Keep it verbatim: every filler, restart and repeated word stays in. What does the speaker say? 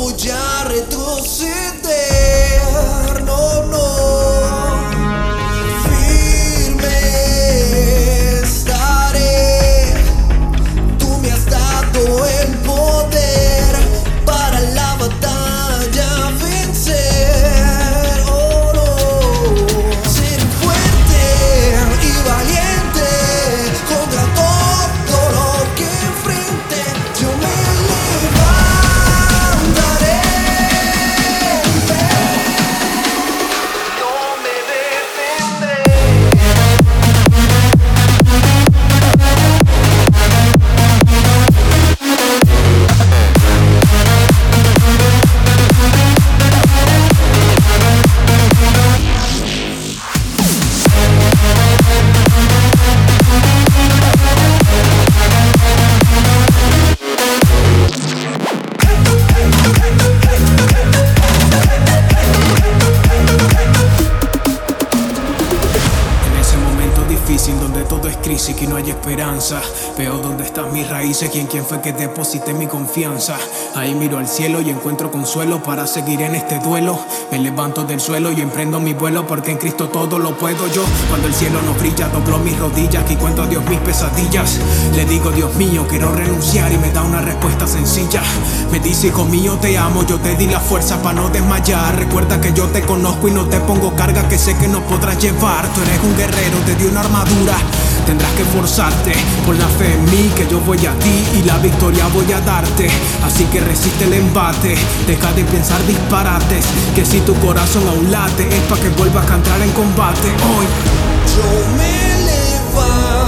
voy a retroceder, no, no. Firme estaré, tú me has dado el poder para la batalla vencer, oh no. Ser fuerte y valiente contra todo lo que enfrente, yo me levantaré. No me detendré. Donde todo es crisis y no hay esperanza, veo dónde están mis raíces y en quién fue que deposité mi confianza. Ahí miro al cielo y encuentro consuelo para seguir en este duelo. Me levanto del suelo y emprendo mi vuelo, porque en Cristo todo lo puedo yo. Cuando el cielo no brilla, doblo mis rodillas y cuento a Dios mis pesadillas. Le digo: Dios mío, quiero renunciar, y me da una respuesta sencilla. Me dice: hijo mío, te amo, yo te di la fuerza para no desmayar. Recuerda que yo te conozco y no te pongo carga que sé que no podrás llevar. Tú eres un guerrero, te di una armadura, tendrás que esforzarte. Pon la fe en mí, que yo voy a ti y la victoria voy a darte. Así que resiste el embate, deja de pensar disparates, que si tu corazón aún late es pa' que vuelvas a entrar en combate hoy. Yo me levanto.